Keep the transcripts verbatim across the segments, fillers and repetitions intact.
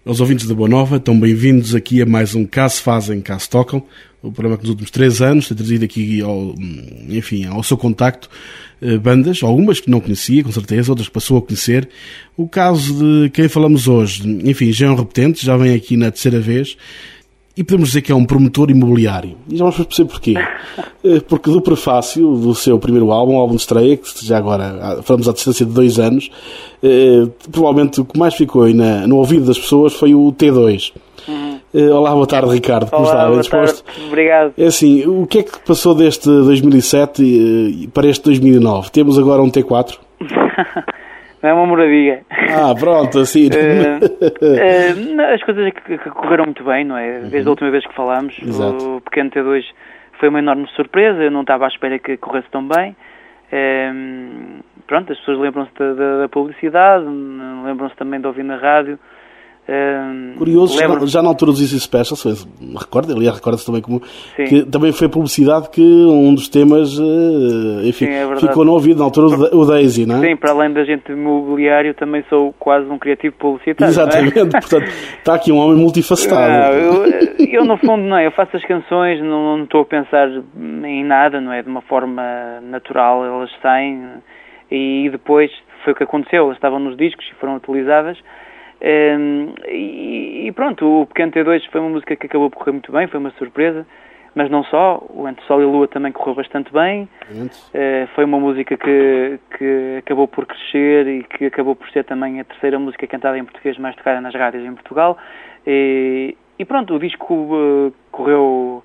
Aos ouvintes da Boa Nova, estão bem-vindos aqui a mais um Caso Fazem, Caso Tocam, o programa que nos últimos três anos tem trazido aqui, ao, enfim, ao seu contacto bandas, algumas que não conhecia, com certeza, outras que passou a conhecer. O caso de quem falamos hoje, enfim, já é um repetente, já vem aqui na terceira vez, e podemos dizer que é um promotor imobiliário. E já vamos perceber porquê. Porque do prefácio do seu primeiro álbum, álbum de estreia, que já agora falamos à distância de dois anos, eh, provavelmente o que mais ficou aí na, no ouvido das pessoas foi o T dois. Uhum. Eh, olá, boa tarde, Ricardo. Como Olá, está? Bem boa disposto? Tarde. Obrigado. É assim, o que é que passou deste dois mil e sete para este dois mil e nove? Temos agora um T quatro? Não é uma moradia. Ah, pronto, assim. uh, uh, as coisas que, que correram muito bem, não é? Desde uhum. a última vez que falámos, Exato. O pequeno T dois foi uma enorme surpresa, eu não estava à espera que corresse tão bem. Uh, pronto, as pessoas lembram-se da, da, da publicidade, lembram-se também de ouvir na rádio. Uh, Curioso, lembro... já na altura dos Easy Specials, recorda, aliás, recorda-se também como Sim. que também foi publicidade que um dos temas, enfim, Sim, é ficou no ouvido, na altura o Daisy, não é? Sim, para além da gente imobiliário, também sou quase um criativo publicitário. Exatamente, não é? Portanto, está aqui um homem multifacetado. Não, eu, eu, no fundo, não é, eu faço as canções, não, não estou a pensar em nada, não é, de uma forma natural, elas saem, e depois foi o que aconteceu, elas estavam nos discos e foram utilizadas. Um, e, e pronto, o Pequeno T dois foi uma música que acabou por correr muito bem, foi uma surpresa, mas não só, o Entre Sol e Lua também correu bastante bem. Uh, foi uma música que, que acabou por crescer e que acabou por ser também a terceira música cantada em português mais tocada nas rádios em Portugal. E, e pronto, o disco uh, correu,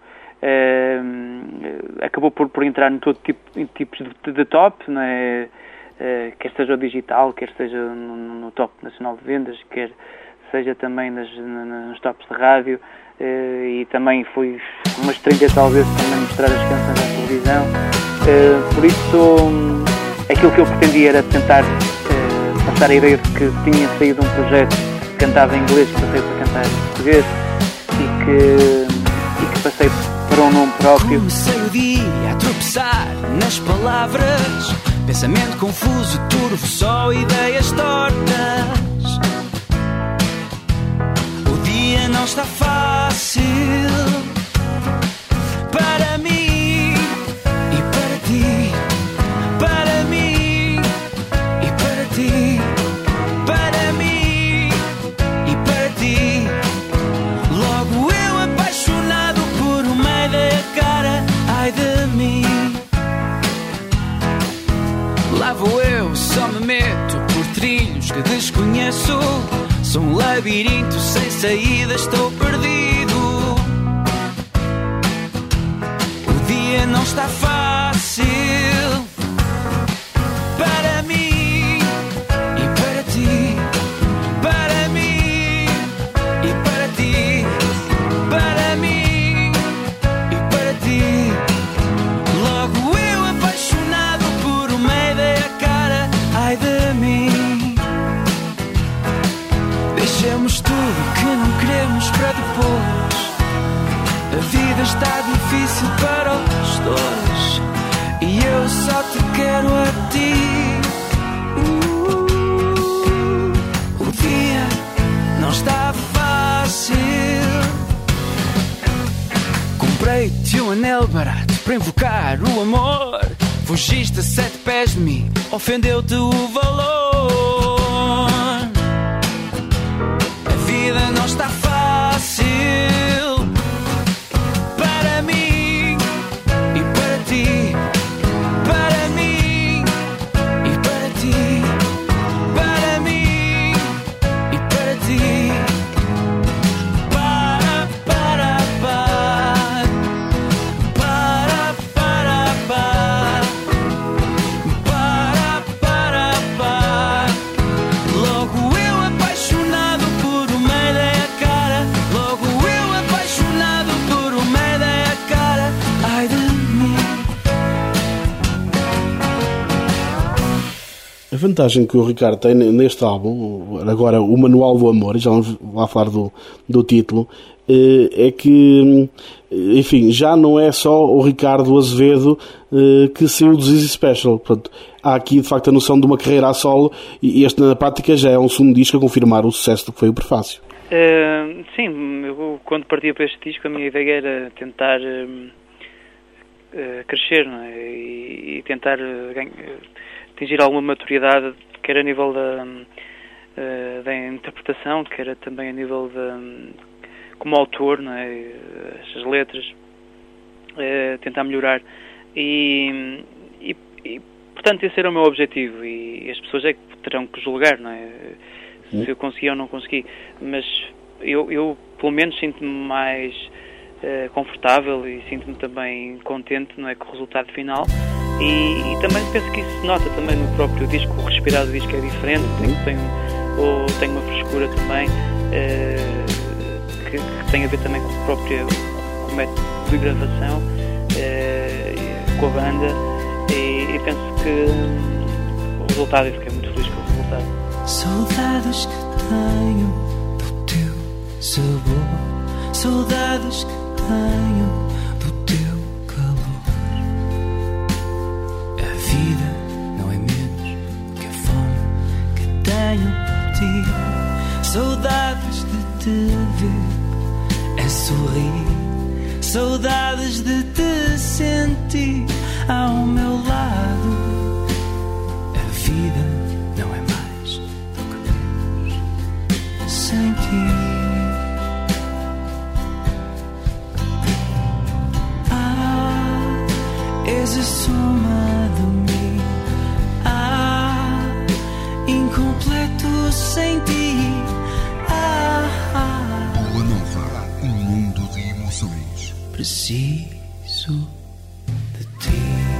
uh, acabou por, por entrar em todo tipo em tipos de, de top, não é? Uh, quer seja o digital, quer seja no, no top nacional de vendas, quer seja também nas, nos tops de rádio, uh, e também foi uma estreia talvez também mostrar as canções à televisão. Uh, por isso, um, aquilo que eu pretendia era tentar uh, passar a ideia de que tinha saído um projeto que cantava em inglês, que passei para cantar em português e que, e que passei para um nome próprio. Comecei o dia a tropeçar nas palavras, pensamento confuso, turvo, só ideias tortas. O dia não está fácil para mim e para ti, para mim e para ti, para mim e para ti. Logo eu apaixonado por uma ideia cara, ai de mim. Lá vou eu, só me meto por trilhos que desconheço. Sou um labirinto sem saída, estou perdido. O dia não está fácil para mim e para ti, para mim e para ti, para mim e para ti. Logo eu apaixonado por uma ideia cara, ai de mim. Deixemos tudo que não queremos para depois. A vida está difícil para os dois e eu só te quero a ti. uh, O dia não está fácil. Comprei-te um anel barato para invocar o amor. Fugiste a sete pés de mim, ofendeu-te o valor. A vida não está fácil para mim e para ti, para mim e para ti, para mim e para ti. Para, para, para, para, para, para. Para, para, para. Logo eu apaixonado por uma ideia cara, logo eu apaixonado por uma ideia cara, ai de mim. A vantagem que o Ricardo tem neste álbum, agora o Manual do Amor, e já vamos lá falar do, do título, é que, enfim, já não é só o Ricardo Azevedo que saiu dos Easy Special. Portanto, há aqui de facto a noção de uma carreira a solo, e este na prática já é um segundo disco a confirmar o sucesso do que foi o prefácio. Uh, sim, eu, quando partia para este disco, a minha ideia era tentar uh, uh, crescer, não é? E, e tentar uh, ganha, atingir alguma maturidade, quer a nível da, uh, da interpretação, quer também a nível da, como autor, não é? As letras, uh, tentar melhorar. E, e, e, portanto, esse era o meu objetivo, e as pessoas é que terão que julgar, não é? Se eu consegui ou não consegui, mas eu, eu pelo menos sinto-me mais uh, confortável e sinto-me também contente, não é, com o resultado final, e, e também penso que isso se nota também no próprio disco. O respirar do disco é diferente, tem, tem, ou, tem uma frescura também uh, que, que tem a ver também com o próprio com o método de gravação, uh, com a banda, e, e penso que um, o resultado, eu fiquei muito feliz com o resultado. Saudades que tenho do teu sabor, saudades que tenho do teu calor. A vida não é menos que a fome que tenho por ti. Saudades de te ver a sorrir, saudades de te sentir ao meu lado. A vida não é mais sem ti. Ah, és a soma de mim. Ah, incompleto sem ti. Ah, ah. Lua Nova, um mundo de emoções. Preciso de ti.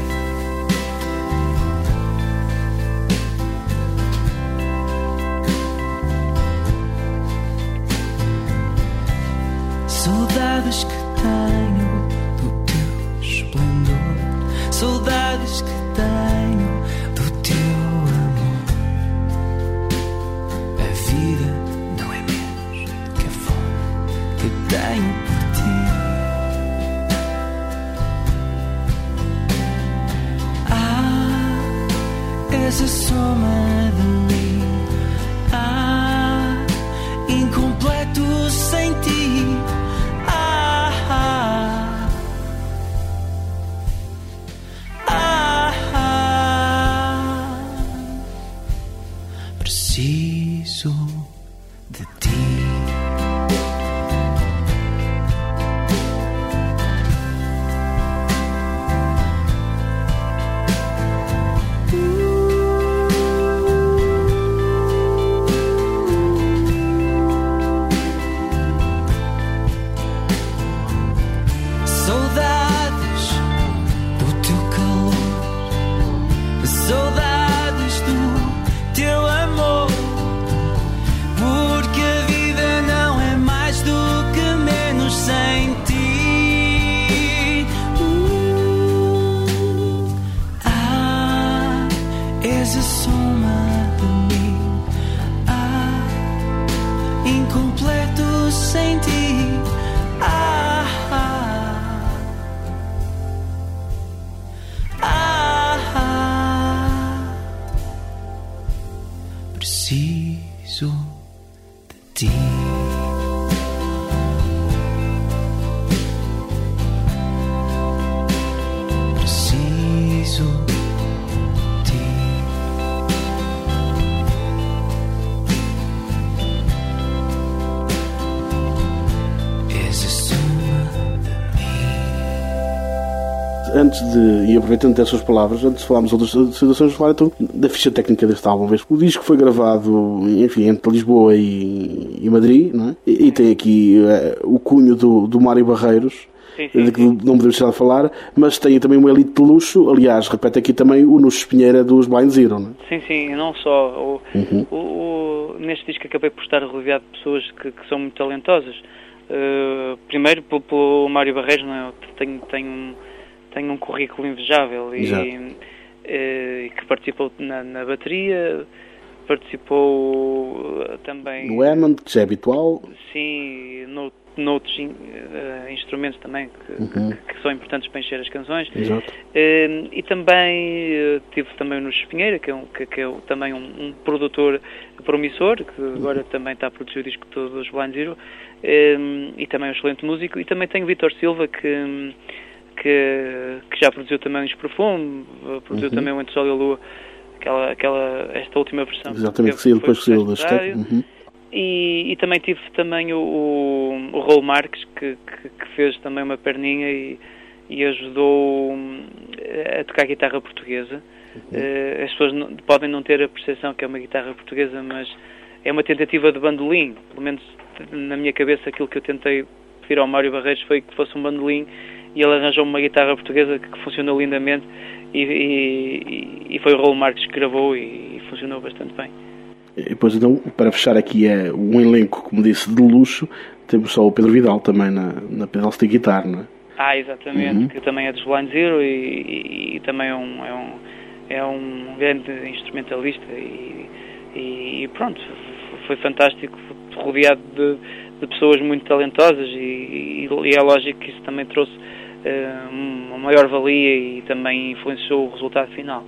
Saudades que tenho do teu esplendor, saudades que tenho do teu amor. A vida não é menos do que a fome que tenho por ti. Ah, és a soma de mim. Ah, incompleto sem ti. Preciso de ti. Saudades do teu calor, saudades do teu amor. Porque a vida não é mais do que menos sem ti. Uh, ah, és a soma de mim. Ah, incompleto sem ti. Ah, ah, ah, ah. Preciso de ti. Preciso de ti. És a soma de mim. Antes de, e aproveitando dessas palavras, antes de falarmos outras situações, falar então da ficha técnica deste álbum. O disco foi gravado, enfim, entre Lisboa e, e Madrid, não é? E, e tem aqui uh, o cunho do, do Mário Barreiros, Sim, sim, de que sim. não podemos deixar de falar, mas tem também uma elite de luxo. Aliás, repete aqui também o Nuno Espinheira dos Blind Zero, não é? Sim, sim, não só. O, Uhum. o, o, neste disco acabei por estar rodeado de pessoas que, que são muito talentosas. Uh, primeiro, pelo, pelo Mário Barreiros, não é? Eu tenho, tenho, um, tenho um currículo invejável e, e que participou na, na bateria, participou uh, também... No Hammond, que já é habitual. Sim, no, noutros in, uh, instrumentos também que, Uhum. que, que são importantes para encher as canções. Exato. Uh, e também uh, tive também o Nuno Espinheira, que é, um, que, que é também um, um produtor promissor, que agora também está a produzir o disco todo dos Blind Zero, um, e também é um excelente músico. E também tenho o Vítor Silva, que, que, que já produziu também os Perfume, produziu uhum. também o Entre o Sol e a Lua, aquela, aquela, esta última versão. Exatamente, que saiu depois que saiu da Estéreo. E, e também tive também o, o, o Raul Marques, que, que, que fez também uma perninha e, e ajudou a tocar guitarra portuguesa. Uhum. Uh, as pessoas não, podem não ter a percepção que é uma guitarra portuguesa, mas é uma tentativa de bandolim. Pelo menos na minha cabeça aquilo que eu tentei pedir ao Mário Barreiros foi que fosse um bandolim, e ele arranjou uma guitarra portuguesa que, que funcionou lindamente, e, e, e foi o Raul Marques que gravou, e, e funcionou bastante bem. E depois, então, para fechar aqui é um elenco, como disse, de luxo. Temos só o Pedro Vidal também na, na pedal steel guitar, não é? Ah, exatamente, uhum. que também é dos Blind Zero e, e, e também é um, é, um, é um grande instrumentalista e, e, e pronto, foi fantástico, rodeado de, de pessoas muito talentosas, e, e é lógico que isso também trouxe uh, uma maior valia e também influenciou o resultado final.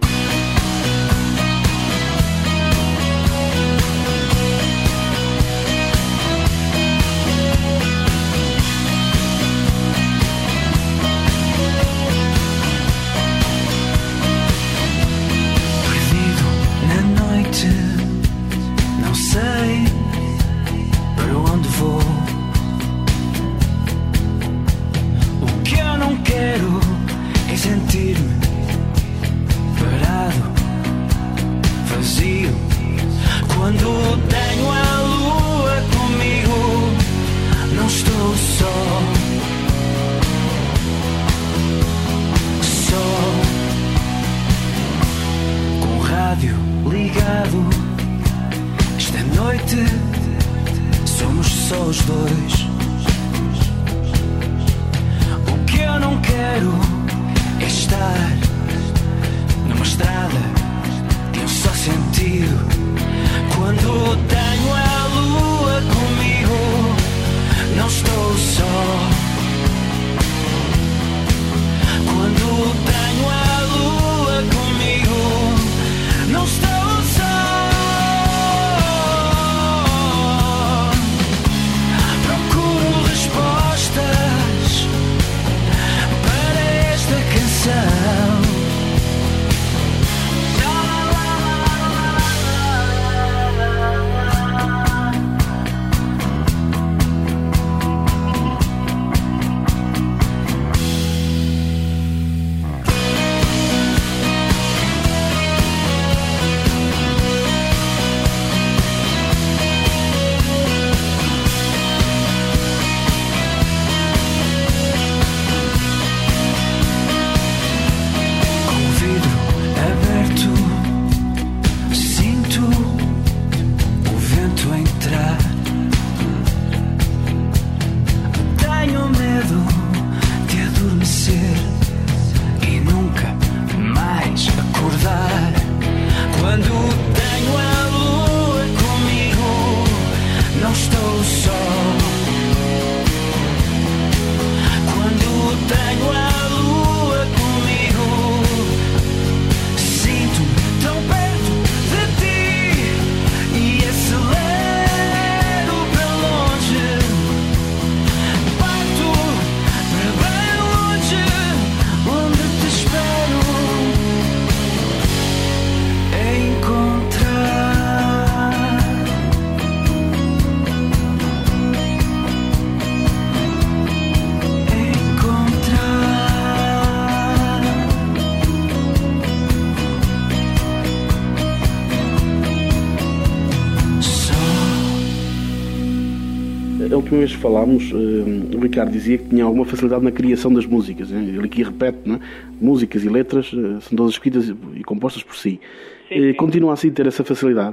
A última vez que falámos, uh, o Ricardo dizia que tinha alguma facilidade na criação das músicas. Ele aqui repete, não é? Músicas e letras uh, são todas escritas e compostas por si. Sim, uh, sim. Continua assim a ter essa facilidade?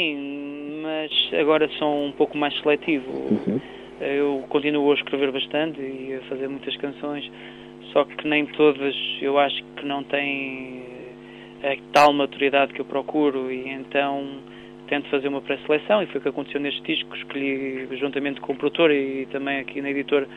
Sim, mas agora sou um pouco mais seletivo. Uhum. Eu continuo a escrever bastante e a fazer muitas canções, só que nem todas eu acho que não têm a tal maturidade que eu procuro, e então tento fazer uma pré-seleção, e foi o que aconteceu neste disco. Escolhi, juntamente com o produtor e também aqui na editora,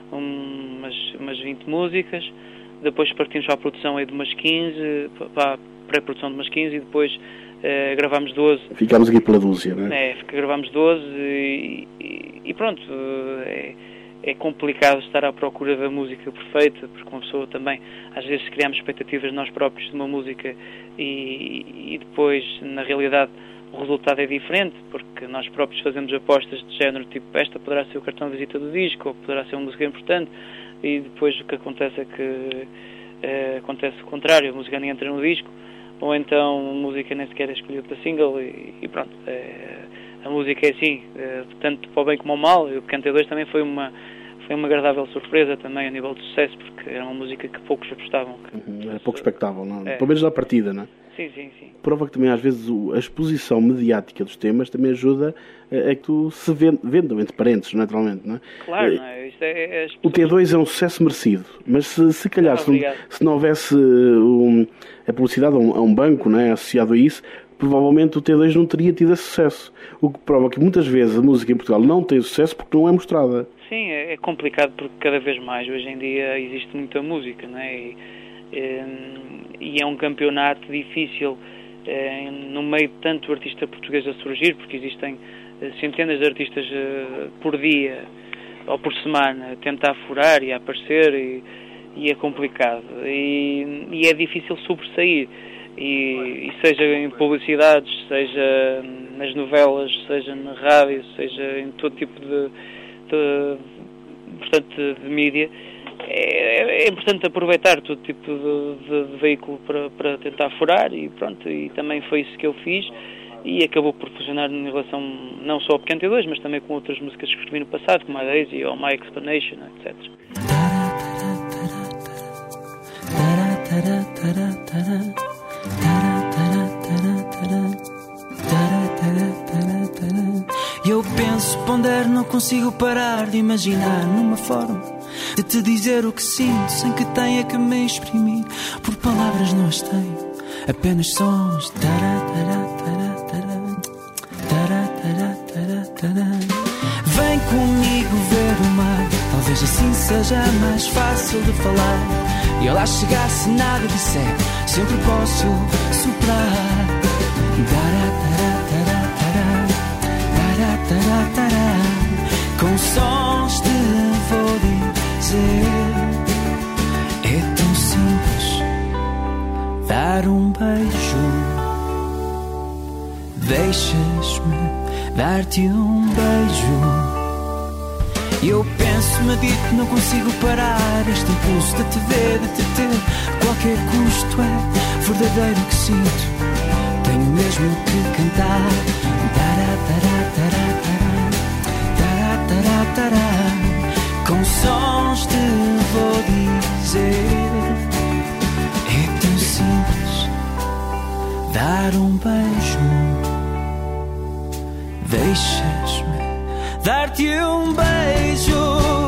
umas, umas vinte músicas. Depois partimos para a produção aí de umas quinze, para a pré-produção de umas quinze, e depois Uh, gravámos doze. Ficámos aqui pela dúzia, não é? É, gravámos doze e, e, e pronto, é, é complicado estar à procura da música perfeita, porque uma pessoa também, às vezes criamos expectativas nós próprios de uma música e, e depois, na realidade, o resultado é diferente, porque nós próprios fazemos apostas de género, tipo, esta poderá ser o cartão de visita do disco, ou poderá ser uma música importante, e depois o que acontece é que é, acontece o contrário, a música nem entra no disco, ou então a música nem sequer é escolhida para single e, e pronto, é, a música é assim, é, tanto para o bem como ao mal. E o Pequeno T dois também foi uma, foi uma agradável surpresa também a nível de sucesso, porque era uma música que poucos apostavam. Que, uhum, era pouco expectável, não? É. Pelo menos na partida, não é? Sim, sim, sim. Prova que também às vezes a exposição mediática dos temas também ajuda a, a que tu se vendam, entre parentes, naturalmente, não é? Claro, não é? Isto é, é pessoas... O T dois é um sucesso merecido, mas se, se calhar Ah, se, não, se não houvesse um, a publicidade a um, a um banco, não é, associado a isso, provavelmente o T dois não teria tido esse sucesso. O que prova que muitas vezes a música em Portugal não tem sucesso porque não é mostrada. Sim, é, é complicado porque cada vez mais hoje em dia existe muita música, não é? E, e é um campeonato difícil no meio de tanto artista português a surgir, porque existem centenas de artistas por dia ou por semana a tentar furar e a aparecer e, e é complicado e, e é difícil sobressair e, e seja em publicidades, seja nas novelas, seja na rádio, seja em todo tipo de, de, portanto, de mídia. É, é importante aproveitar todo tipo de, de, de veículo para, para tentar furar e pronto, e também foi isso que eu fiz e acabou por funcionar em relação não só ao Pequeno T dois, mas também com outras músicas que escrevi no passado, como a Daisy ou My Explanation, etcétera. Eu penso, pondero, não consigo parar de imaginar numa forma de te dizer o que sinto sem que tenha que me exprimir. Por palavras não as tenho, apenas sons. Vem comigo ver o mar, talvez assim seja mais fácil de falar. E ao lá chegar, se nada disser, sempre posso soprar. Com sons te vou dizer, é tão simples dar um beijo. Deixas-me dar-te um beijo. Eu penso, medito, não consigo parar este impulso de te ver, de te ter. Qualquer custo é verdadeiro que sinto. Tenho mesmo que cantar. Tará, tará, tará, tará. Tará, tará, tará. Com sons te vou dizer, é tão simples dar um beijo. Deixas-me dar-te um beijo.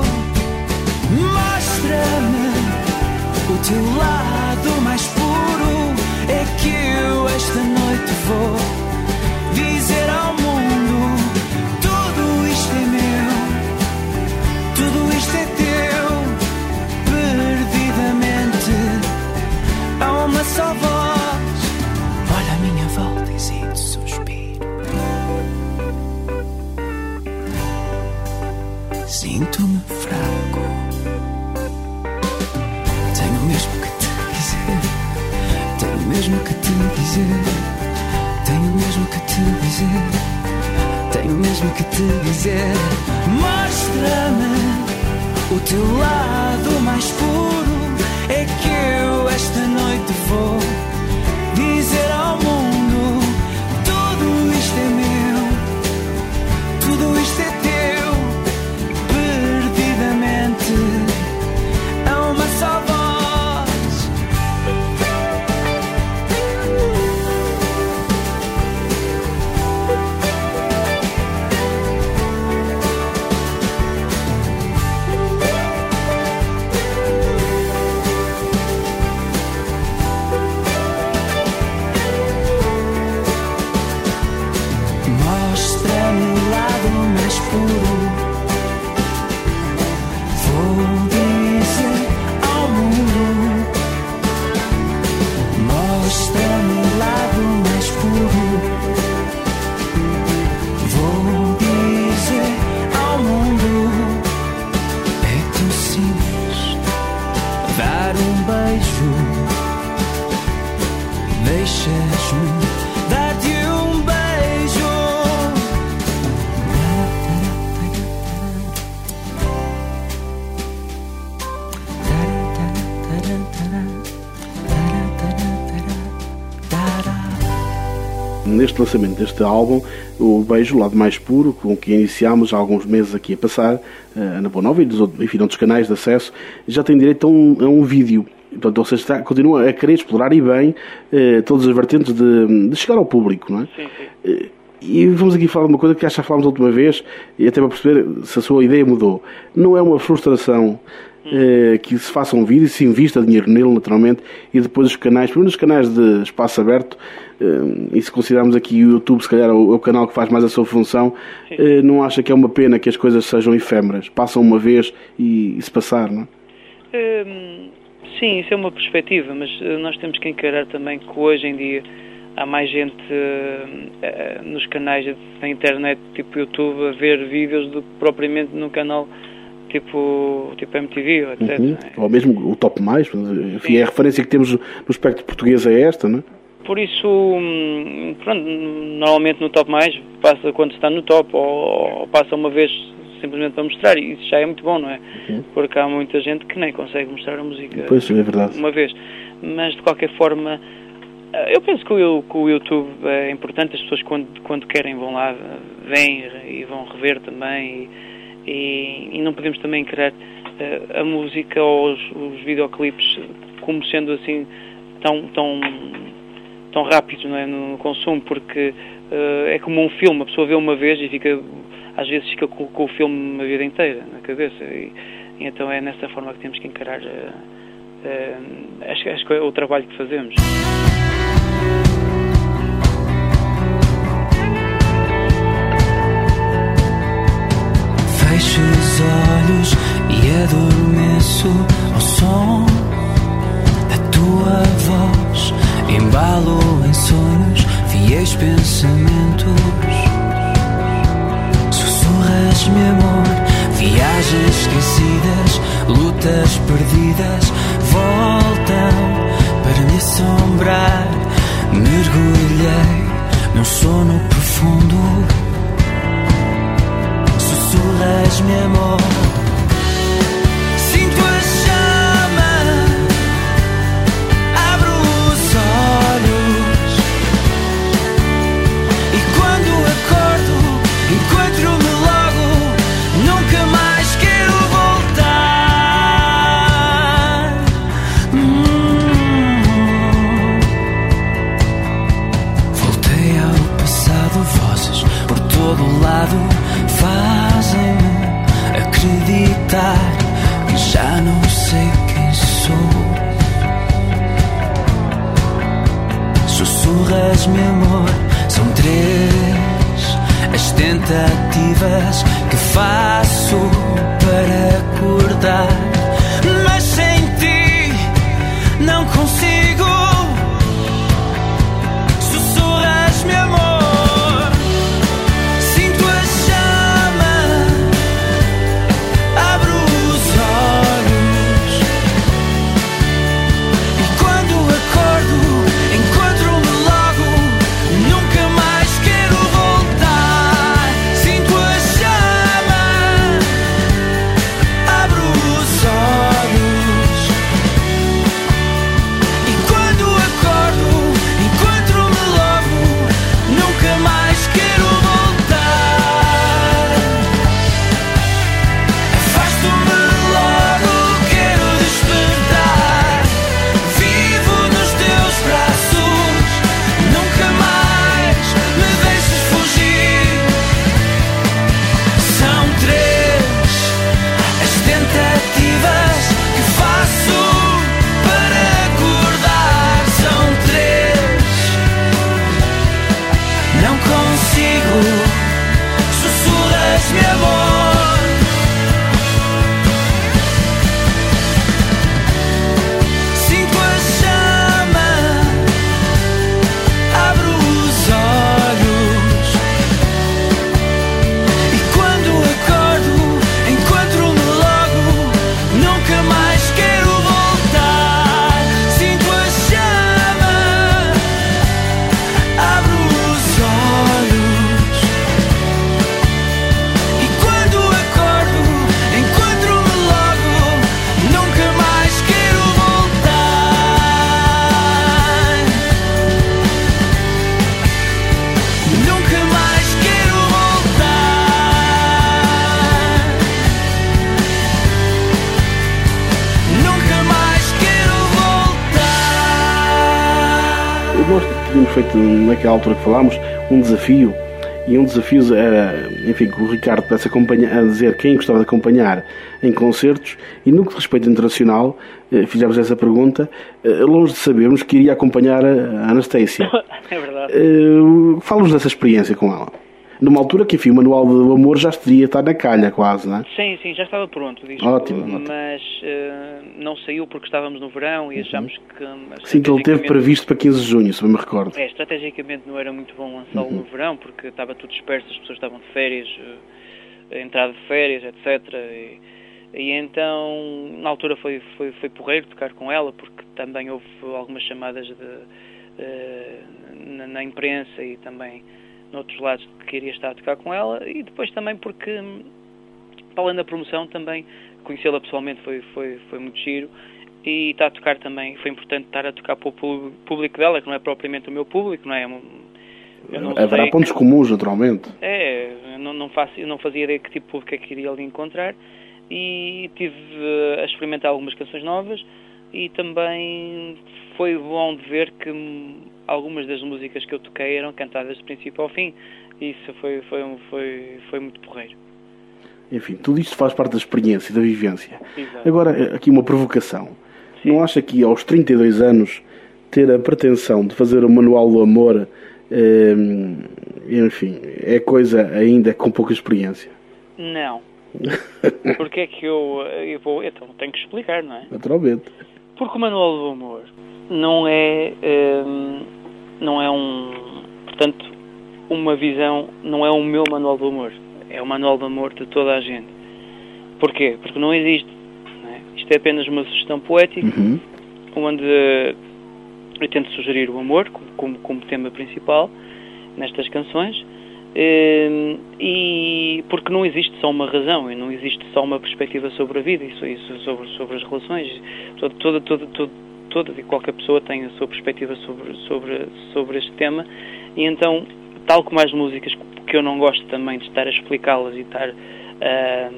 Mostra-me o teu lado mais puro. É que eu esta noite vou dizer ao mundo: tudo isto é meu, tudo isto é teu. Perdidamente há uma só voz. Olha a minha volta e sinto suspiro. Sinto-me fraco. Tenho mesmo que te dizer, tenho mesmo que te dizer, tenho mesmo que te dizer, tenho mesmo que te dizer. Mostra-me o teu lado mais puro. É que eu esta noite vou dizer ao mundo: tudo isto é meu, tudo isto é teu. Perdidamente há uma só voz. neste lançamento deste álbum, o Beijo, o lado mais puro, com que iniciámos há alguns meses aqui a passar, na Boa Nova e dos, enfim, outros canais de acesso, já tem direito a um, a um vídeo. Portanto, ou seja, está, continua a querer explorar e bem eh, todas as vertentes de, de chegar ao público, não é? Sim, sim. E vamos aqui falar de uma coisa que acho que já falámos a última vez, e até para perceber se a sua ideia mudou. Não é uma frustração eh, que se faça um vídeo e se invista dinheiro nele, naturalmente, e depois os canais, primeiro os canais de espaço aberto, eh, e se considerarmos aqui o YouTube, se calhar é o, é o canal que faz mais a sua função, eh, não acha que é uma pena que as coisas sejam efêmeras? Passam uma vez e, e se passar, não é? Hum, sim, isso é uma perspectiva, mas uh, nós temos que encarar também que hoje em dia há mais gente uh, uh, nos canais da internet, tipo YouTube, a ver vídeos do que propriamente num canal tipo, tipo M T V, etcétera. Uhum. Ou mesmo o Top Mais, enfim, é a referência que temos no espectro português é esta, não é? Por isso, hum, pronto, normalmente no Top Mais passa quando está no top, ou, ou passa uma vez simplesmente para mostrar, e isso já é muito bom, não é? Uhum. Porque há muita gente que nem consegue mostrar a música pois, é verdade. Uma vez. Mas, de qualquer forma, eu penso que o, que o YouTube é importante, as pessoas quando, quando querem vão lá, vêm e vão rever também, e, e, e não podemos também querer uh, a música ou os, os videoclipes como sendo assim tão, tão, tão rápidos, não é? No consumo, porque uh, é como um filme, a pessoa vê uma vez e fica... às vezes fica com, com o filme a vida inteira na cabeça, e, e então é nessa forma que temos que encarar uh, uh, acho, acho que é o trabalho que fazemos. Fecho os olhos e adormeço ao som da tua voz, embalo em sonhos, fiéis pensamentos. Meu amor, viagens esquecidas, lutas perdidas, voltam para me assombrar. Mergulhei num sono profundo. Sussurras, meu amor. Sinto a chama, abro os olhos, e quando acordo, encontro-me logo. Nunca mais quero voltar. hum. Voltei ao passado, vozes por todo lado fazem-me acreditar que já não sei quem sou. Sussurras, meu amor, são três as tentativas que faço para acordar, mas sem ti não consigo. Sussurras, meu amor, sinto a chama, abro os olhos, e quando acordo, encontro-me logo. Nunca mais quero voltar. Sinto a chama, nós tínhamos feito, naquela altura que falámos, um desafio, e um desafio era, enfim, que o Ricardo pudesse acompanhar, a dizer quem gostava de acompanhar em concertos, e no que respeita internacional, fizemos essa pergunta, longe de sabermos que iria acompanhar a Anastácia. É verdade. Fala-nos dessa experiência com ela. Numa altura que, enfim, o Manual do Amor já estaria estar na calha, quase, não é? Sim, sim, já estava pronto. Diz, ótimo, ótimo. Mas uh, não saiu porque estávamos no verão e achámos uhum. que... Sim, que ele teve previsto para quinze de junho, se bem me recordo. É, estrategicamente não era muito bom lançá-lo uhum. no verão, porque estava tudo disperso, as pessoas estavam de férias, uh, entrada de férias, etcétera. E, e então, na altura foi, foi, foi porreiro tocar com ela, porque também houve algumas chamadas de, uh, na, na imprensa e também... noutros lados que queria estar a tocar com ela, e depois também porque, para além da promoção, também conhecê-la pessoalmente foi, foi, foi muito giro, e estar a tocar também, foi importante estar a tocar para o público dela, que não é propriamente o meu público, não é? Eu não Haverá sei pontos que, comuns, naturalmente. É, eu não, não, faço, eu não fazia ideia que tipo de público é que iria ali encontrar, e tive uh, a experimentar algumas canções novas, e também foi bom de ver que algumas das músicas que eu toquei eram cantadas de princípio ao fim. Isso foi, foi, foi, foi muito porreiro. Enfim, tudo isto faz parte da experiência, da vivência. Exato. Agora, aqui uma provocação. Sim. Não acha que aos trinta e dois anos ter a pretensão de fazer o Manual do Amor, eh, enfim, é coisa ainda com pouca experiência? Não. Porque é que eu, eu vou... Então, tenho que explicar, não é? Naturalmente. Porque o Manual do Amor não é... Um, não é um... Portanto, uma visão... Não é o meu Manual do Amor. É o Manual do Amor de toda a gente. Porquê? Porque não existe. Não é? Isto é apenas uma sugestão poética, uhum. onde eu tento sugerir o amor como, como, como tema principal nestas canções. E porque não existe só uma razão e não existe só uma perspectiva sobre a vida e sobre, sobre as relações. Toda, toda, toda, toda, toda e qualquer pessoa tem a sua perspectiva sobre, sobre, sobre este tema, e então, tal como as músicas que eu não gosto também de estar a explicá-las e estar uh,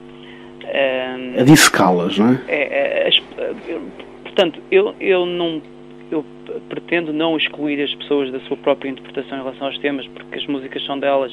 uh, a dissecá-las, não é? é, é, é portanto, eu, eu não eu pretendo não excluir as pessoas da sua própria interpretação em relação aos temas, porque as músicas são delas,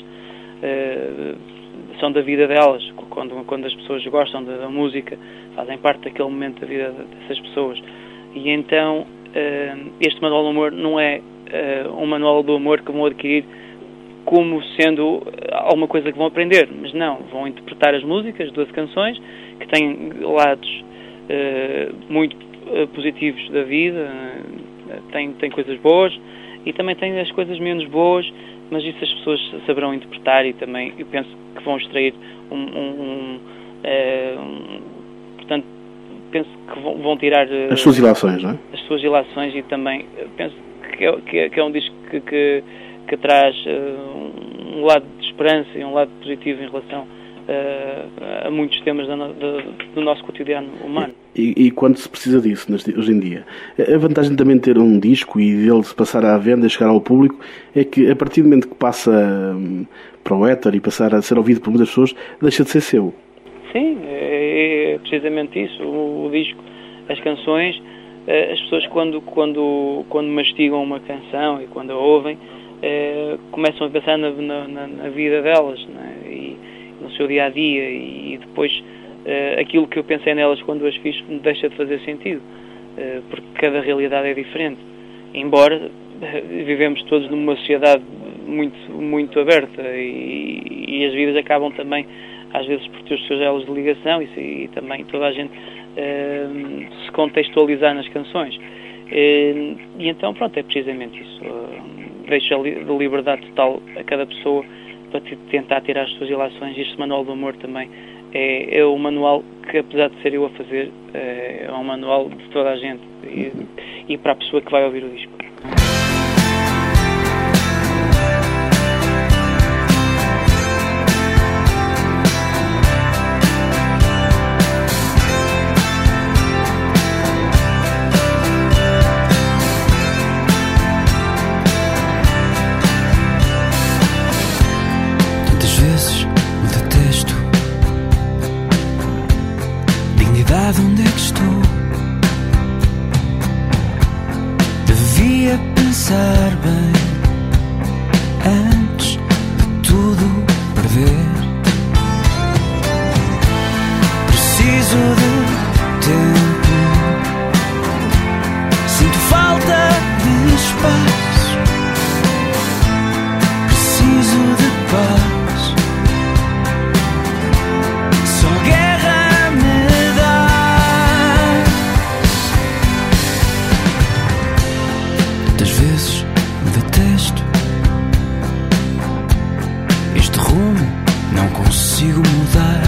uh, são da vida delas. Quando, quando as pessoas gostam da, da música, fazem parte daquele momento da vida dessas pessoas. E então, uh, este Manual do Amor não é uh, um Manual do Amor que vão adquirir como sendo alguma coisa que vão aprender, mas não, vão interpretar as músicas, doze canções, que têm lados uh, muito uh, positivos da vida, uh, tem, tem coisas boas, e também tem as coisas menos boas, mas isso as pessoas saberão interpretar, e também eu penso que vão extrair um, um, um, uh, um portanto, penso que vão, vão tirar uh, as suas ilações, não é? As suas ilações, e também penso que é, que é, que é um disco que, que que traz uh, um lado de esperança e um lado positivo em relação uh, a muitos temas do, do, do nosso cotidiano humano. E, e quando se precisa disso neste, hoje em dia? A vantagem também de ter um disco e dele se passar à venda e chegar ao público é que, a partir do momento que passa um, para o éter e passar a ser ouvido por muitas pessoas, deixa de ser seu. Sim, é, é precisamente isso. O, o disco, as canções, uh, as pessoas quando, quando, quando mastigam uma canção e quando a ouvem, Uh, começam a pensar na, na, na vida delas, né? E no seu dia-a-dia, e depois uh, aquilo que eu pensei nelas quando as fiz deixa de fazer sentido, uh, porque cada realidade é diferente, embora uh, vivemos todos numa sociedade muito, muito aberta, e, e as vidas acabam também às vezes por ter os seus elos de ligação, e, e também toda a gente uh, se contextualizar nas canções, uh, e então pronto, é precisamente isso. Uh, deixa de liberdade total a cada pessoa para tentar tirar as suas ilações. Este Manual do Amor também é, é um manual que, apesar de ser eu a fazer, é um manual de toda a gente, e, e para a pessoa que vai ouvir o disco. Onde é que estou? Devia pensar estar bem antes de tudo perder. Preciso de tempo, sinto falta de espaço, preciso de paz, só guerra me dá. Tantas vezes me detesto, este rumo não consigo mudar.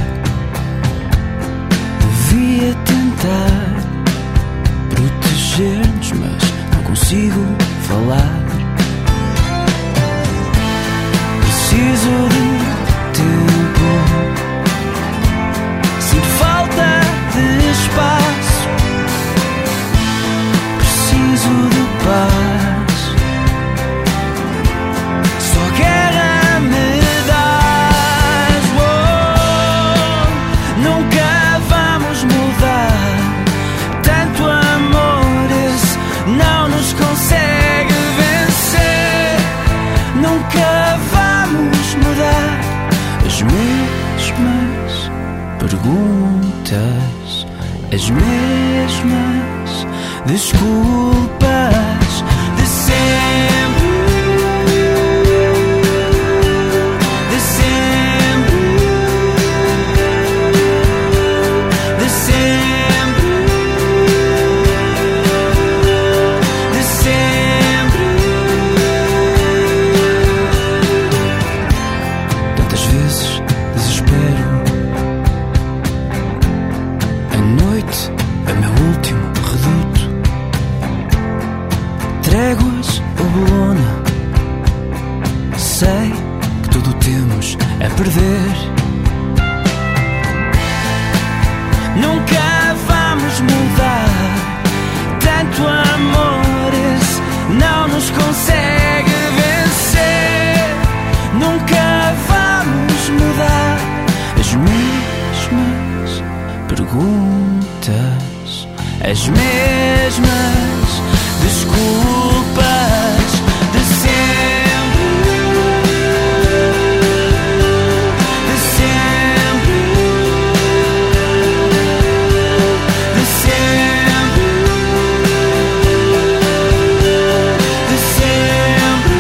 Devia tentar proteger-nos, mas não consigo falar. Preciso de tempo, sinto falta de espaço, preciso de paz, só guerra me dás. Oh, nunca vamos mudar, tanto amor esse não nos consegue vencer. Nunca vamos mudar as mesmas perguntas, as mesmas desculpas de sempre, de sempre, de sempre, de sempre. Tantas vezes desespero, a noite é meu último reduto. Tréguas ou bolona, sei que tudo temos a perder. Nunca vamos mudar, tanto amor esse não nos consegue vencer. Nunca vamos mudar as mesmas perguntas, as mesmas desculpas de sempre, de sempre, de sempre, de sempre.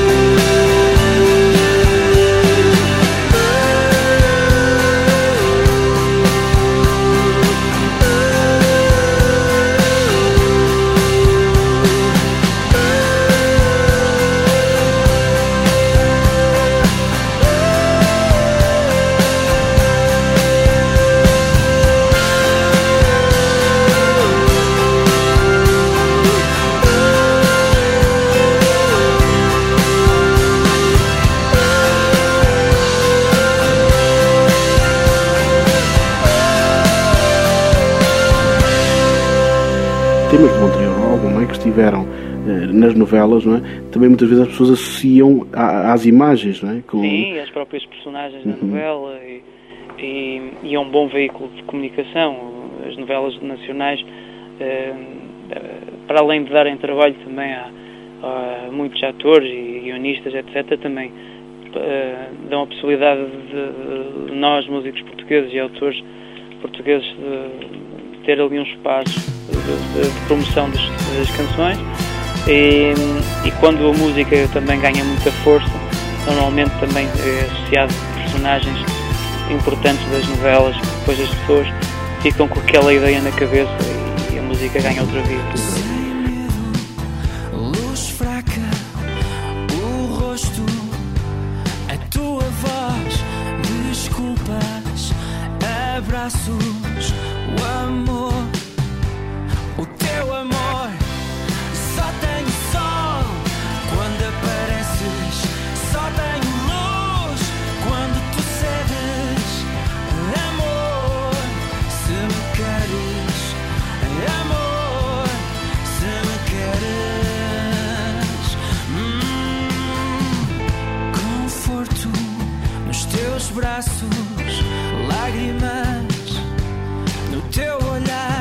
Temas de Montreal Album, não é, que estiveram eh, nas novelas, não é? Também muitas vezes as pessoas associam a- às imagens, não é? Com- Sim, as próprias personagens da Uhum. novela e, e, e é um bom veículo de comunicação. As novelas nacionais, eh, eh, para além de darem trabalho também a, a muitos atores e guionistas, etcétera, também eh, dão a possibilidade de, de nós, músicos portugueses e autores portugueses, de ter ali um espaço de, de- de promoção das, das canções. E, e quando a música também ganha muita força, normalmente também é associado a personagens importantes das novelas, que depois as pessoas ficam com aquela ideia na cabeça e a música ganha outra vida. Sem medo, luz fraca, o rosto, a tua voz, desculpas, abraços, o amor, o teu amor. Só tenho sol quando apareces, só tenho luz quando tu cedes. Amor, se me queres, amor, se me queres. Hum, conforto nos teus braços, lágrimas no teu olhar.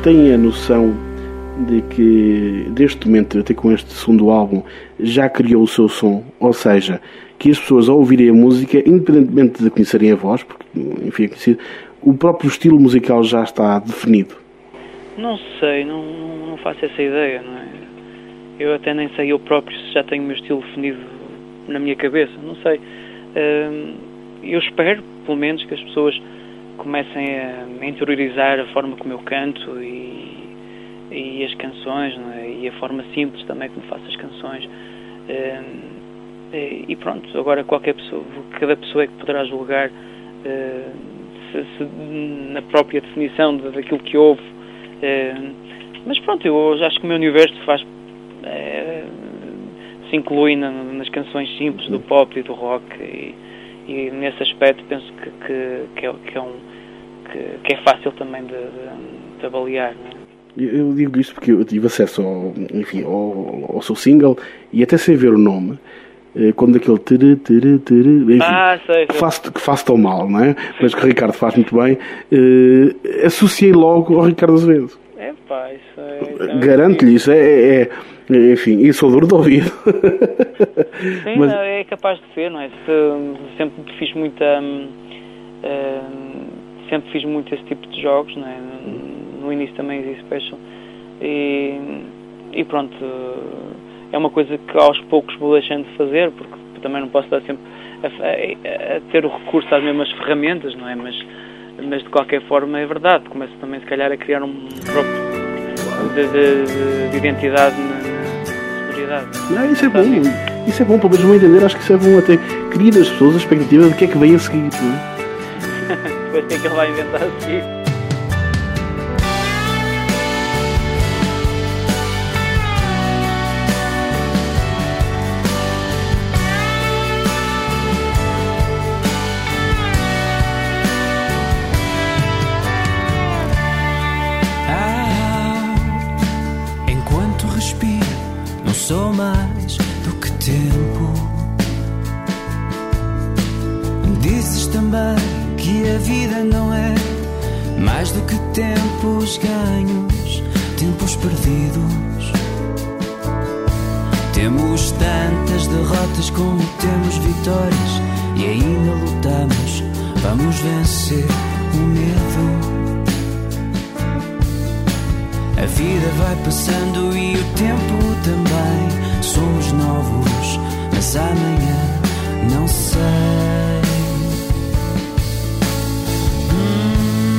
têm a noção de que, deste momento, até com este segundo álbum, já criou o seu som? Ou seja, que as pessoas, ao ouvirem a música, independentemente de conhecerem a voz, porque, enfim, é conhecido, o próprio estilo musical já está definido? Não sei, não, não faço essa ideia, não é? Eu até nem sei eu próprio se já tenho o meu estilo definido na minha cabeça, não sei. Eu espero, pelo menos, que as pessoas comecem a interiorizar a forma como eu canto e, e as canções, não é? E a forma simples também como faço as canções. E pronto, agora qualquer pessoa, cada pessoa é que poderá julgar se, se, na própria definição daquilo que ouve. Mas pronto, eu acho que o meu universo faz... É, se inclui na, nas canções simples do pop e do rock e, e nesse aspecto penso que, que, que, é, que, é, um, que, que é fácil também de, de, de avaliar, não é? Eu digo isto porque eu tive acesso ao, enfim, ao, ao seu single e até sem ver o nome, quando aquele tere, tere, tere, enfim, ah, sei, que, faz, que faz tão mal, não é? Mas que o Ricardo faz muito bem, eh, associei logo ao Ricardo Azevedo. É pá, isso é... Então, garanto-lhe, isso é, é, é enfim, isso sou duro de ouvir. Sim, mas... é capaz de ser, não é? Se, sempre fiz muita hum, hum, sempre fiz muito esse tipo de jogos, não é? No início também Easy Special e, e pronto, é uma coisa que aos poucos vou deixando de fazer, porque também não posso estar sempre a, a, a ter o recurso às mesmas ferramentas, não é? Mas, mas de qualquer forma é verdade, começo também se calhar a criar um próprio de, de, de identidade na sonoridade. Não, isso é bom, isso é bom, pelo menos vão entender, acho que isso é bom até criar as pessoas a expectativa de que é que vem a seguir, não é? Depois o que é que ele vai inventar a seguir? Sou mais do que tempo. Dizes também que a vida não é mais do que tempos ganhos, tempos perdidos. Temos tantas derrotas como temos vitórias e ainda lutamos, vamos vencer o medo. A vida vai passando e o tempo também. Somos novos, mas amanhã não sei. Hum.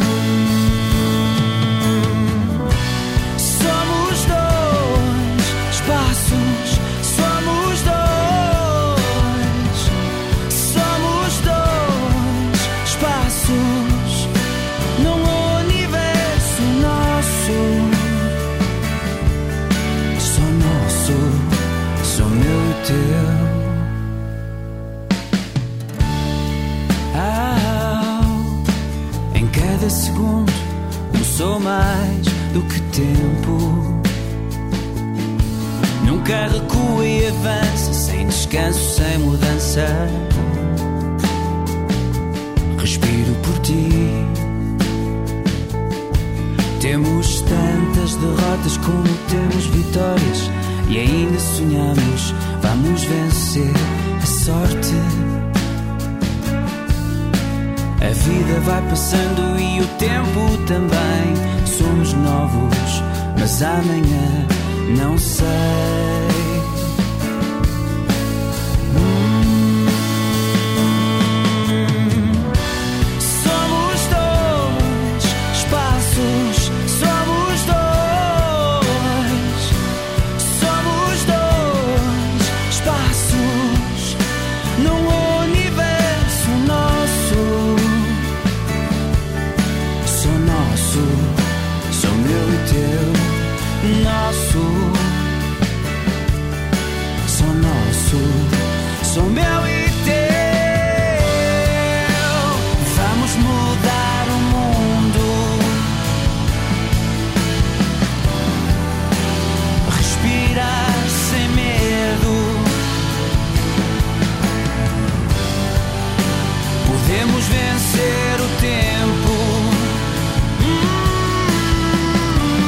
Somos dois espaços, somos dois. Somos dois espaços num universo nosso. Sou meu e teu. Ah, em cada segundo não sou mais do que tempo. Nunca recua e avança, sem descanso, sem mudança. Respiro por ti. Temos tantas derrotas como temos vitórias e ainda sonhamos, vamos vencer a sorte. A vida vai passando e o tempo também. Somos novos, mas amanhã não sei. Sou meu e teu. Vamos mudar o mundo. Respirar sem medo. Podemos vencer o tempo. Hum.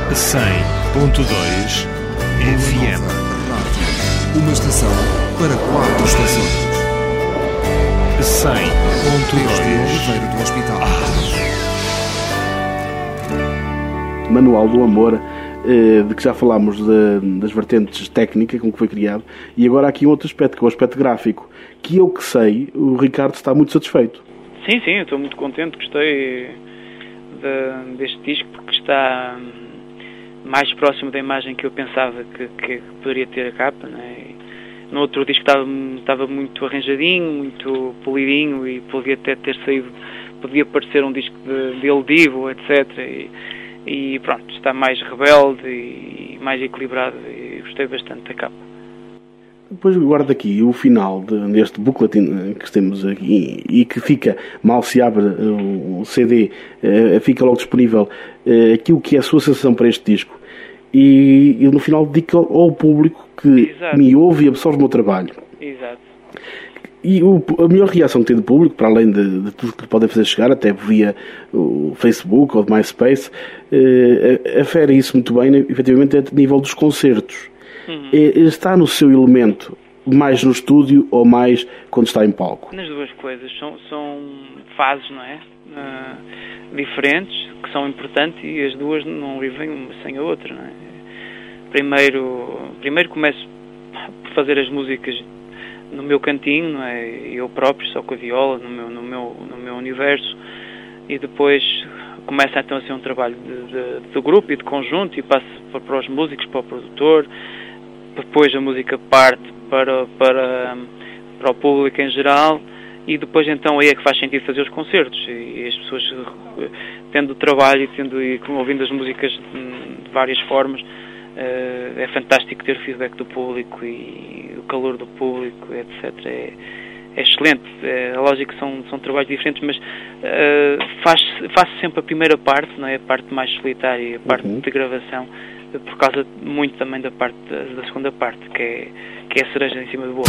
cem ponto dois F M. Uma estação para quatro estações. cem ponto Desde dois. Oliveira do Hospital. Manual do Amor, eh, de que já falámos de- das vertentes técnicas com que foi criado, e agora há aqui um outro aspecto, que é o aspecto gráfico, que eu que sei, o Ricardo está muito satisfeito. Sim, sim, eu estou muito contente, gostei de- deste disco porque está hum, mais próximo da imagem que eu pensava que, que poderia ter a capa, né? E no outro disco estava, estava muito arranjadinho, muito polidinho e podia até ter saído, podia parecer um disco de, de El Divo, etcétera. E, e pronto, está mais rebelde e mais equilibrado e gostei bastante da capa. Depois guardo aqui o final de, deste booklet eh, que temos aqui e que fica, mal se abre eh, o C D, eh, fica logo disponível eh, aquilo que é a sua sensação para este disco. E, e no final dedico ao, ao público que Exato. me ouve e absorve o meu trabalho. Exato. E o, a melhor reação que tem do público, para além de, de tudo que podem fazer chegar, até via o Facebook ou de MySpace, eh, afere isso muito bem, né, efetivamente, a nível dos concertos. Uhum. Eh, está no seu elemento mais no estúdio ou mais quando está em palco? Nas duas coisas, são, são fases, não é? Ah, diferentes, que são importantes e as duas não vivem uma sem a outra, não é? Primeiro, primeiro começo por fazer as músicas no meu cantinho, não é? Eu próprio, só com a viola, no meu, no meu, no meu universo, e depois começa então a ser um trabalho de, de, de grupo e de conjunto e passa para, para os músicos, para o produtor, depois a música parte para, para, para o público em geral e depois então aí é que faz sentido fazer os concertos e as pessoas tendo o trabalho e, tendo, e ouvindo as músicas de várias formas, é fantástico ter o feedback do público e o calor do público, etcétera. É, é excelente, é, é lógico que são, são trabalhos diferentes, mas uh, faz, faz sempre a primeira parte, não é? A parte mais solitária, a parte Uhum. de gravação, por causa muito também da parte da, da segunda parte, que é, que é a cereja em cima do bolo.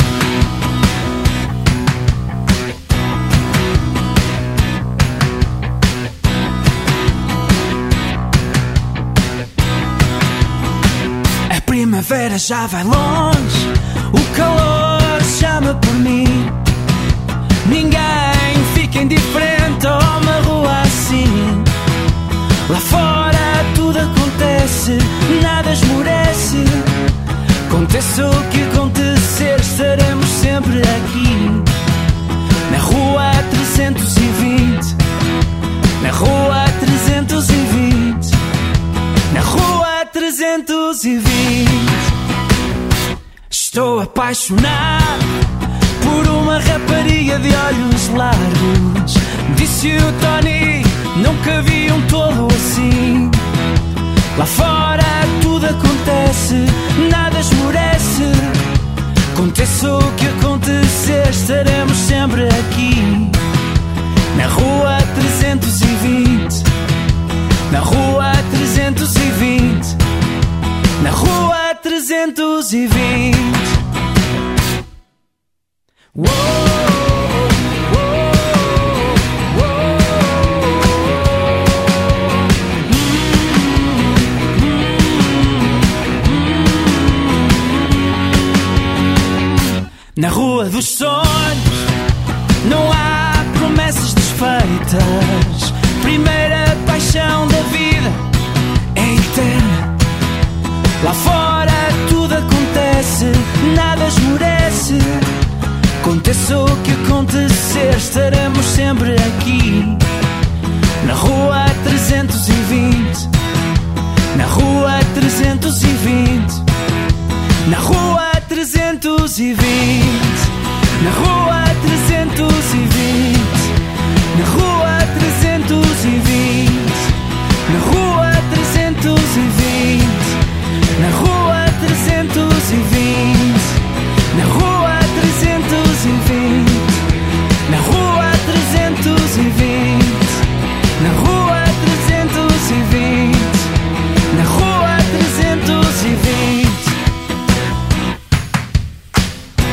A primavera já vai longe, o calor chama por mim. Ninguém fica indiferente a uma rua assim. Lá fora tudo acontece, nada esmorece. Aconteça o que acontecer, estaremos sempre aqui. Na rua trezentos e vinte, na rua trezentos e vinte, na rua trezentos e vinte. Estou apaixonado por uma rapariga de olhos largos. Disse o Tony, nunca vi um tolo assim. Lá fora tudo acontece, nada esmorece. Aconteça o que acontecer, estaremos sempre aqui. Na rua trezentos e vinte, na rua trezentos e vinte, na rua trezentos e vinte. Uou, uou, uou. Na rua dos sonhos não há promessas desfeitas. Primeira paixão da vida é eterna. Lá fora tudo acontece, nada esmorece. Aconteça o que acontecer, estaremos sempre aqui. Na rua trezentos e vinte, na rua trezentos e vinte, na rua trezentos e vinte, na rua trezentos e vinte, na rua trezentos e vinte, na rua trezentos e vinte, na rua trezentos e vinte, na rua trezentos e vinte, na rua trezentos e vinte, na rua trezentos e vinte, na rua trezentos e vinte.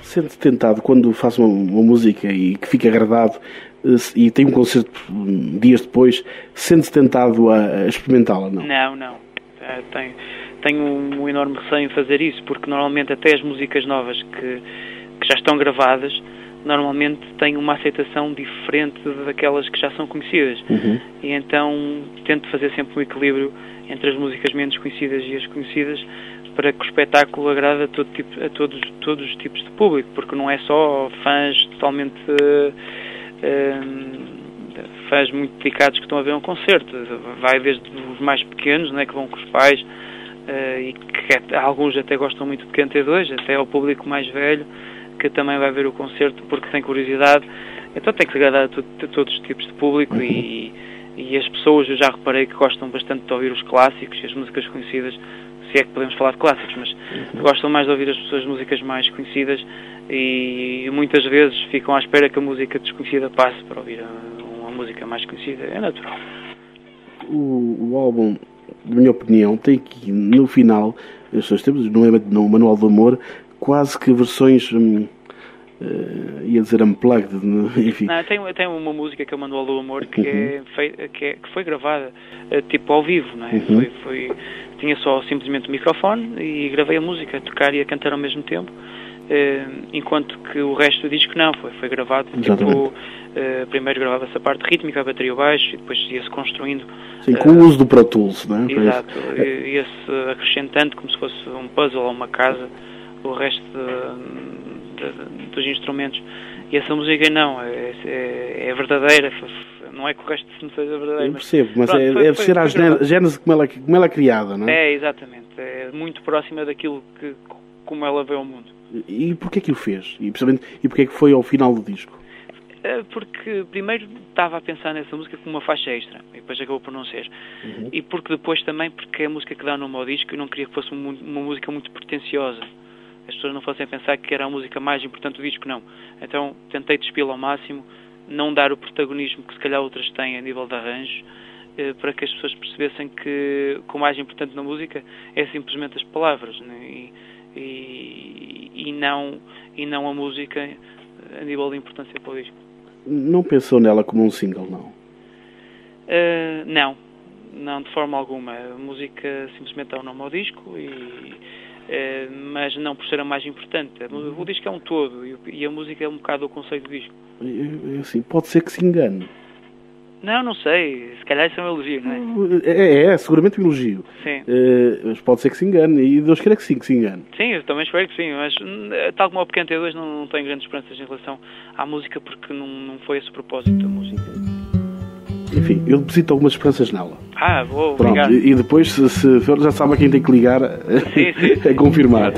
Sente-se tentado quando faz uma, uma música e que fica agradado e tem um concerto dias depois, sente-se tentado a, a experimentá-la, não? Não, não. É, tenho, tenho um enorme receio em fazer isso, porque normalmente até as músicas novas que, que já estão gravadas, normalmente têm uma aceitação diferente daquelas que já são conhecidas. Uhum. E então tento fazer sempre um equilíbrio entre as músicas menos conhecidas e as conhecidas, para que o espetáculo agrade a, todo tipo, a todos, todos os tipos de público, porque não é só fãs totalmente... Uh, uh, fãs muito dedicados que estão a ver um concerto. Vai desde os mais pequenos, né, que vão com os pais, uh, e que alguns até gostam muito de Cante dois, até ao público mais velho, que também vai ver o concerto porque tem curiosidade. Então tem que se agradar a, to- a todos os tipos de público. Uhum. e, e as pessoas, eu já reparei que gostam bastante de ouvir os clássicos e as músicas conhecidas, se é que podemos falar de clássicos, mas uhum. gostam mais de ouvir as pessoas músicas mais conhecidas, e muitas vezes ficam à espera que a música desconhecida passe para ouvir a, uma música mais conhecida. É natural. O, o álbum, na minha opinião, tem aqui no final, estes tempos, no, no Manual do Amor, quase que versões, hum, uh, ia dizer unplugged, enfim. Não, tem, tem uma música que é o Manual do Amor que, uhum. é, fei, que, é, que foi gravada uh, tipo ao vivo, não é? Uhum. Foi, foi, tinha só simplesmente o microfone e gravei a música, a tocar e a cantar ao mesmo tempo, uh, enquanto que o resto do disco não, foi, foi gravado, tipo, uh, primeiro gravava-se a parte rítmica, a bateria e o baixo, e depois ia-se construindo. Sim, com uh, o uso do Pro Tools, não é? Exato, ia-se acrescentando como se fosse um puzzle ou uma casa, o resto de, de, dos instrumentos. E essa música não, é, é, é verdadeira, não é que o resto não seja verdadeiro. Eu percebo, mas, mas é, pronto, deve foi, ser foi, a foi gênese como ela, como ela é criada, não é? É, exatamente, é muito próxima daquilo que, como ela vê ao mundo. E porquê que o fez? E, e porquê que foi ao final do disco? Porque primeiro estava a pensar nessa música como uma faixa extra, e depois acabou por não ser. Uhum. E porque depois também, porque é a música que dá nome ao disco, eu não queria que fosse uma, uma música muito pretenciosa. As pessoas não fossem pensar que era a música mais importante do disco, não. Então tentei despô-la ao máximo, não dar o protagonismo que se calhar outras têm a nível de arranjos, eh, para que as pessoas percebessem que, que o mais importante na música é simplesmente as palavras, né? e, e, e, não, e não a música a nível de importância para o disco. Não pensou nela como um single, não? Uh, não, não de forma alguma. A música simplesmente dá o nome ao disco, e, uh, mas não por ser a mais importante. O disco é um todo, e, e a música é um bocado o conceito do disco. É, assim, pode ser que se engane. Não, não sei. Se calhar isso é um elogio, não é? É, é seguramente um elogio. Sim. Uh, mas pode ser que se engane, e Deus queira que sim, que se engane. Sim, eu também espero que sim, mas tal como o Pequeno T dois, não, não tenho grandes esperanças em relação à música, porque não, não foi esse o propósito da música. Enfim, eu deposito algumas esperanças nela. Ah, vou, Pronto, obrigado. E, e depois, se, se for, já sabe a quem tem que ligar sim, sim, sim. a confirmar.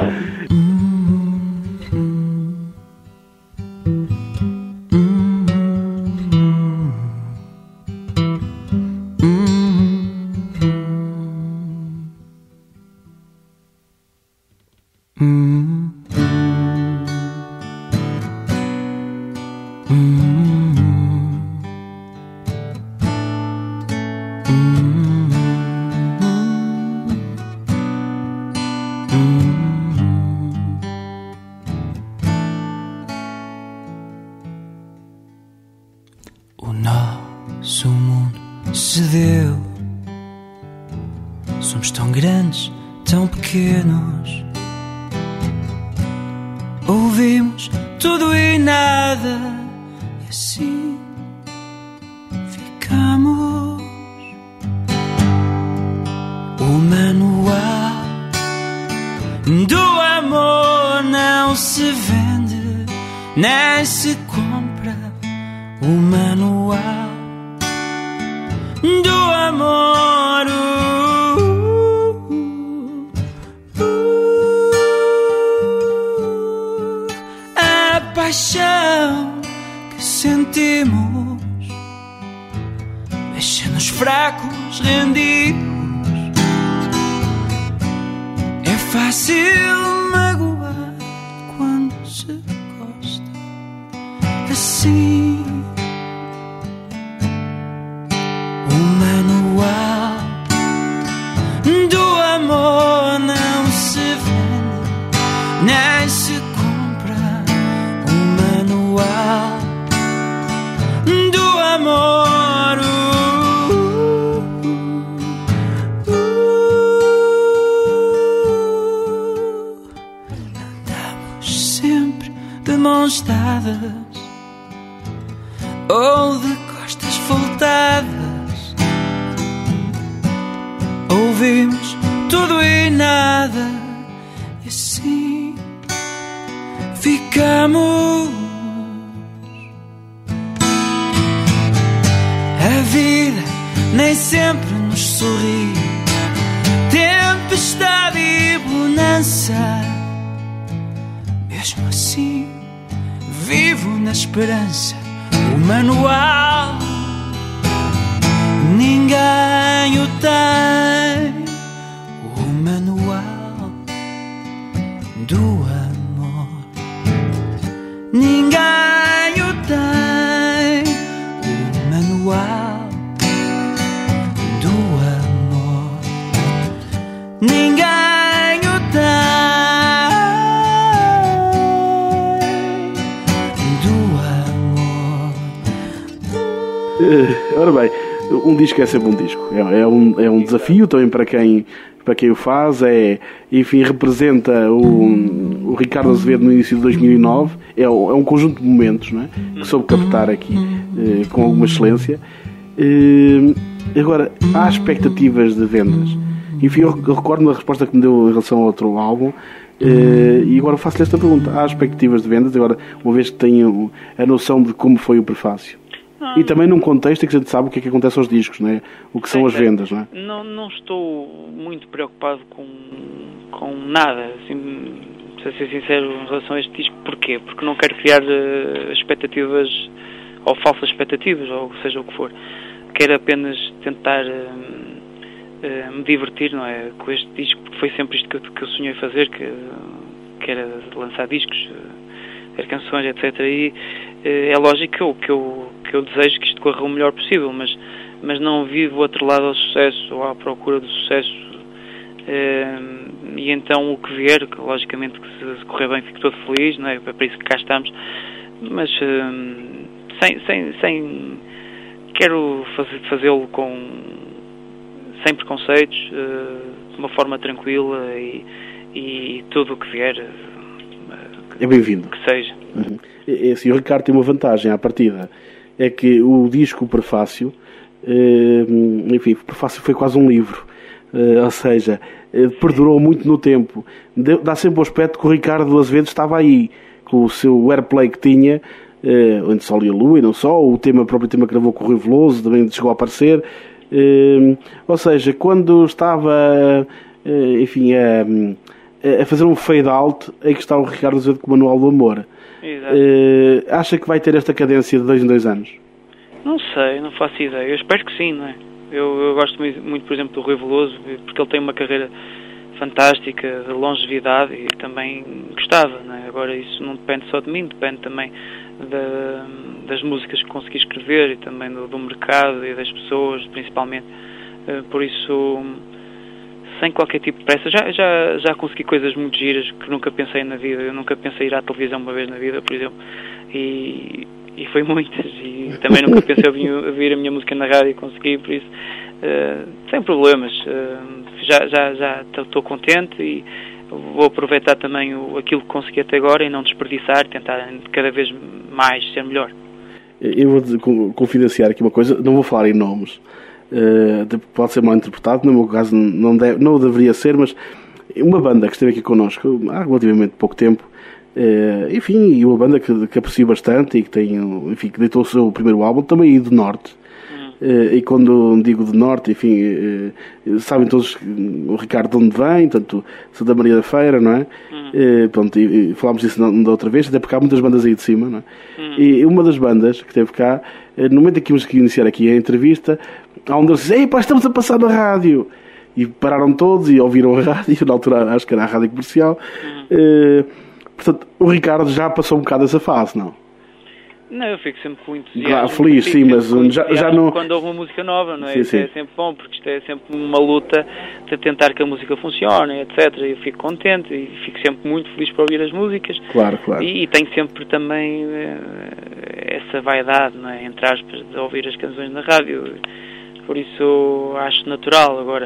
O nosso mundo cedeu. Somos tão grandes, tão pequenos. Ouvimos tudo e nada, e assim ficamos. O manual do amor não se vende, nem se compra. O manual do amor, uh, uh, uh, a paixão que sentimos deixa-nos fracos, rendidos. É fácil magoar quando se gosta assim. O manual do amor não se vende, nem se compra. de mãos dadas ou de costas voltadas. Ouvimos tudo e nada e assim ficamos. A vida nem sempre nos sorri, tempestade e bonança. Mesmo assim, vivo na esperança. O manual ninguém o tem. O manual do amor ninguém o tem. O manual do amor ninguém o tem. Do amor. Uh, ora bem, um disco é sempre um disco. É, é, um, é um desafio também para quem, para quem o faz. É, enfim, representa o, o Ricardo Azevedo no início de dois mil e nove. É, é um conjunto de momentos, não é? Que soube captar aqui uh, com alguma excelência. Uh, agora, há expectativas de vendas. Enfim, eu recordo a resposta que me deu em relação ao outro álbum. Uh, e agora faço-lhe esta pergunta. Há expectativas de vendas, agora, uma vez que tenho a noção de como foi o prefácio? Não. E também num contexto em que a gente sabe o que é que acontece aos discos, não é? O que são as vendas, não é? Não, não estou muito preocupado com, com nada, assim, para ser sincero, em relação a este disco. Porquê? Porque não quero criar uh, expectativas, ou falsas expectativas, ou seja o que for. Quero apenas tentar uh, uh, me divertir, não é? Com este disco, porque foi sempre isto que eu, que eu sonhei fazer, que, que era lançar discos, uh, ter canções, etcétera. E uh, é lógico que eu, que eu que eu desejo que isto corra o melhor possível, mas, mas não vivo outro lado ao sucesso ou à procura do sucesso. Uh, e então o que vier, que logicamente que se, se correr bem fico todo feliz, não é? É para isso que cá estamos, mas uh, sem, sem, sem quero fazer, fazê-lo com sem preconceitos, uh, de uma forma tranquila e, e tudo o que vier uh, é bem-vindo. Que seja. Uhum. E, assim, o Ricardo tem uma vantagem à partida. É que o disco, o prefácio, enfim, o prefácio foi quase um livro, ou seja, perdurou muito no tempo. Dá sempre o aspecto que o Ricardo Azevedo estava aí, com o seu airplay que tinha, onde Sol e a Lua, e não só, o tema, o próprio tema que gravou com o Rui Veloso, também chegou a aparecer. Ou seja, quando estava, enfim, a, a fazer um fade-out, aí que está o Ricardo Azevedo com o Manual do Amor. Uh, acha que vai ter esta cadência de dois em dois anos? Não sei, não faço ideia. Eu espero que sim, não é? Eu, eu gosto muito, muito, por exemplo, do Rui Veloso, porque ele tem uma carreira fantástica, de longevidade, e também gostava, não é? Agora isso não depende só de mim, depende também da, das músicas que consegui escrever e também do, do mercado e das pessoas, principalmente. Uh, por isso, sem qualquer tipo de pressa, já, já, já consegui coisas muito giras que nunca pensei na vida. Eu nunca pensei ir à televisão uma vez na vida, por exemplo, e, e foi muitas, e também nunca pensei ouvir, ouvir a minha música na rádio e consegui, por isso, uh, sem problemas. Uh, já já já estou contente e vou aproveitar também o, aquilo que consegui até agora e não desperdiçar, tentar cada vez mais ser melhor. Eu vou confidenciar aqui uma coisa, não vou falar em nomes, Uh, pode ser mal interpretado, no meu caso não, deve, não deveria ser, mas uma banda que esteve aqui connosco há relativamente pouco tempo, uh, enfim, e uma banda que, que aprecio bastante e que tem, enfim, que deitou o seu primeiro álbum, também aí do Norte. Uh, e quando digo de Norte, enfim, uh, sabem todos o Ricardo de onde vem, tanto Santa Maria da Feira, não é? Uhum. Uh, pronto, e, e falámos disso da outra vez, até porque há muitas bandas aí de cima, não é? Uhum. E uma das bandas que esteve cá, uh, no momento em que íamos iniciar aqui a entrevista, há um deles que disse: "Ei, pá, estamos a passar na rádio!" E pararam todos e ouviram a rádio, na altura acho que era a rádio comercial. Uhum. Uh, portanto, o Ricardo já passou um bocado essa fase, não? Não, eu fico sempre com entusiasmo. Claro, feliz, sim, mas já, já não... Quando houve uma música nova, não é? Sim, Isso sim. é sempre bom, porque isto é sempre uma luta de tentar que a música funcione, etcétera. Eu fico contente e fico sempre muito feliz por ouvir as músicas. Claro, claro. E, e tenho sempre também uh, essa vaidade, não é? Entre aspas, de ouvir as canções na rádio. Por isso acho natural. Agora,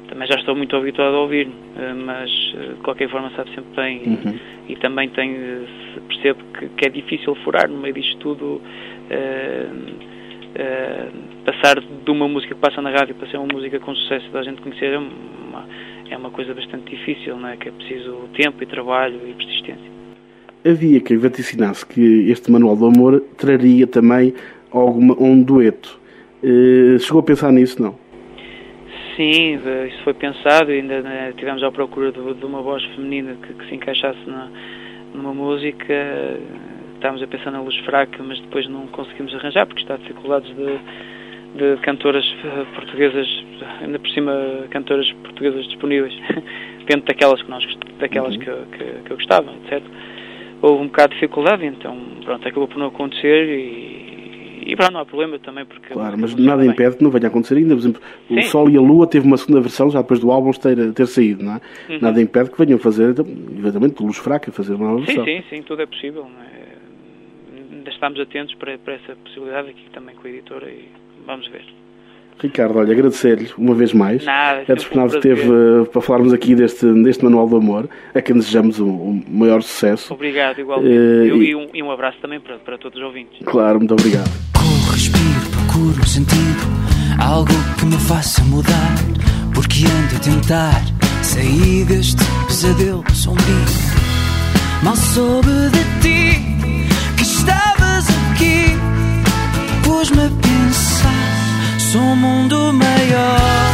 também já estou muito habituado a ouvir, uh, mas uh, de qualquer forma sabe sempre bem. Uhum. E, e também tenho, uh, percebo que, que é difícil furar no meio disto tudo, uh, uh, passar de uma música que passa na rádio para ser uma música com sucesso da gente conhecer é uma, é uma coisa bastante difícil, não é? Que é preciso tempo e trabalho e persistência. Havia quem vaticinasse que este Manual do Amor traria também alguma, um dueto. Uh, chegou a pensar nisso, não? Sim, isso foi pensado e ainda né, tivemos à procura de, de uma voz feminina que, que se encaixasse na, numa música. Estávamos a pensar na Luz Fraca, mas depois não conseguimos arranjar porque está a dificuldades de, de cantoras portuguesas, ainda por cima cantoras portuguesas disponíveis, dentro daquelas que, nós, daquelas uhum. que, que, que eu gostava, etcétera. Houve um bocado de dificuldade, então pronto, acabou por não acontecer e, e pronto, não há problema também porque... Claro, mas nada bem. impede que não venha a acontecer ainda. Por exemplo, Sim. o Sol e a Lua teve uma segunda versão já depois do álbum ter, ter saído, não é? Uhum. Nada impede que venham fazer, eventualmente, Luz Fraca, fazer uma nova versão. Sim, sim, sim, tudo é possível, não é? Ainda estamos atentos para, para essa possibilidade aqui também com a editora e vamos ver. Ricardo, olha, agradecer-lhe uma vez mais Nada, a disponibilidade que teve uh, para falarmos aqui deste, deste Manual do Amor, a quem desejamos um, um maior sucesso. Obrigado, igualmente. Uh, Eu, e, um, e um abraço também para, para todos os ouvintes. Claro, muito obrigado. Corro, respiro, procuro um sentido, algo que me faça mudar, porque ando a tentar sair deste pesadelo sombrio. Mal soube de ti que estavas aqui, pus-me a pensar. Sou um mundo maior,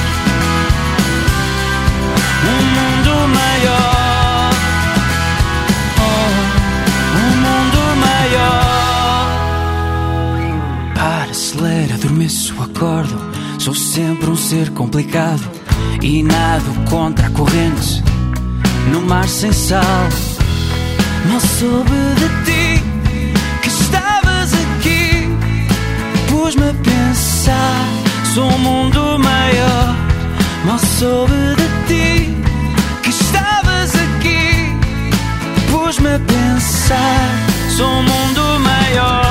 um mundo maior, oh, um mundo maior. Para, acelera, adormeço, acordo. Sou sempre um ser complicado e nado contra a corrente no mar sem sal. Mal soube de ti que estavas aqui, pus-me a pensar, sou um mundo maior. Mal soube de ti que estavas aqui, pus-me a pensar, sou um mundo maior.